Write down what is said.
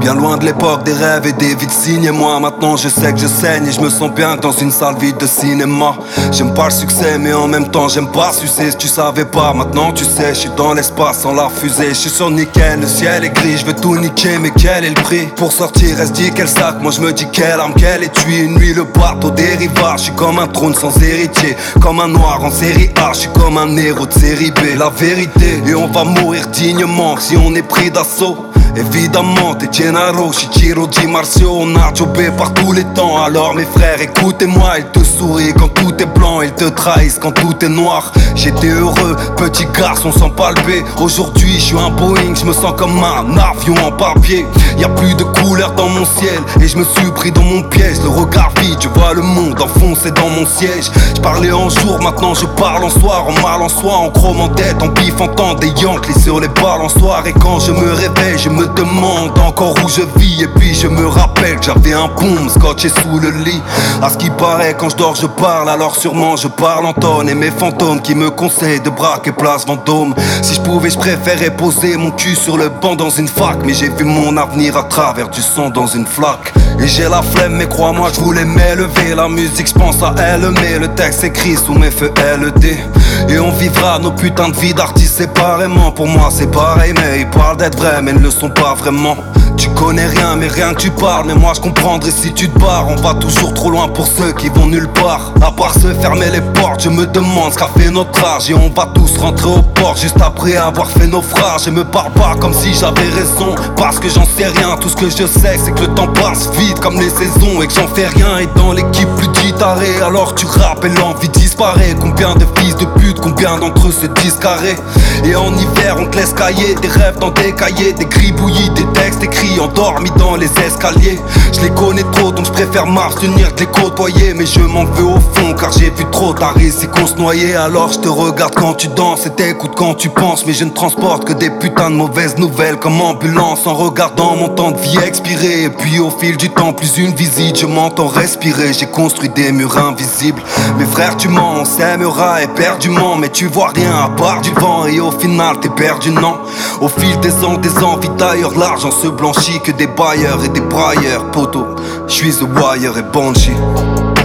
Bien loin de l'époque des rêves et des vies de signes. Et moi maintenant je sais que je saigne et je me sens bien dans une salle vide de cinéma. J'aime pas le succès mais en même temps j'aime pas sucer. Si tu savais pas, maintenant tu sais. Je suis dans l'espace sans la fusée. Je suis sur nickel, le ciel est gris. Je veux tout niquer mais quel est le prix? Pour sortir elle se dit quel sac. Moi je me dis quelle arme, quelle étui. Une nuit le bateau dériva. Je suis comme un trône sans héritier, comme un noir en série A. Je suis comme un héros de série B. La vérité, et on va mourir dignement si on est pris d'assaut. Évidemment, t'es Gennaro, Shichiro, Di Marcio. On a jobé par tous les temps. Alors mes frères, écoutez-moi. Ils te sourient quand tout est blanc. Ils te trahissent quand tout est noir. J'étais heureux, petit garçon sans palper. Aujourd'hui, je suis un Boeing. Je me sens comme un avion en papier. Y'a plus de couleurs dans mon ciel. Et je me suis pris dans mon piège. Le regard vide, je vois le monde enfoncé dans mon siège. Je parlais en jour, maintenant je parle en soir. En mal en soi, en chrome en tête, en bif en temps. Des Yankees sur les balançoires. Et quand je me réveille, je me demande encore où je vis. Et puis je me rappelle que j'avais un boom scotché sous le lit. À ce qui paraît, quand je dors je parle. Alors sûrement je parle en tonne. Et mes fantômes qui me conseillent de braquer place Vendôme. Si je pouvais, je préférais poser mon cul sur le banc dans une fac. Mais j'ai vu mon avenir à travers du sang dans une flaque. Et j'ai la flemme mais crois-moi je voulais m'élever. La musique je pense à elle mais le texte écrit sous mes feux LED. Et on vivra nos putains de vies d'artistes séparément. Pour moi c'est pareil mais ils parlent d'être vrais mais ne le sont pas vraiment. Tu connais rien mais rien que tu parles. Mais moi je comprendrai si tu te barres. On va toujours trop loin pour ceux qui vont nulle part. À part se fermer les portes, je me demande ce qu'a fait notre âge. Et on va tous rentrer au port juste après avoir fait naufrage. Et me parle pas comme si j'avais raison, parce que j'en sais rien. Tout ce que je sais c'est que le temps passe vite comme les saisons. Et que j'en fais rien. Et dans l'équipe plus de guitarés. Alors tu rappes et l'envie disparaît. Combien de fils de pute, combien d'entre eux se disent carrés. Et en hiver on te laisse cailler des rêves dans des cahiers. Des gribouillis, des textes écrits endormis dans les escaliers. Je les connais trop donc je préfère m'abstenir de les côtoyer. Mais je m'en veux au fond car j'ai vu trop tard ici qu'on se noyait. Alors je te regarde quand tu danses et t'écoutes quand tu penses. Mais je ne transporte que des putains de mauvaises nouvelles comme ambulance. En regardant mon temps de vie expirer. Et puis au fil du temps plus une visite, je m'entends respirer. J'ai construit des murs invisibles. Mes frères tu mens, on s'aimera éperdument. Mais tu vois rien à part du vent. Et au final t'es perdu non. Au fil des ans, des envies d'ailleurs. L'argent se blanchit que des bailleurs et des brailleurs. Poto, je suis The Wire et Banshee.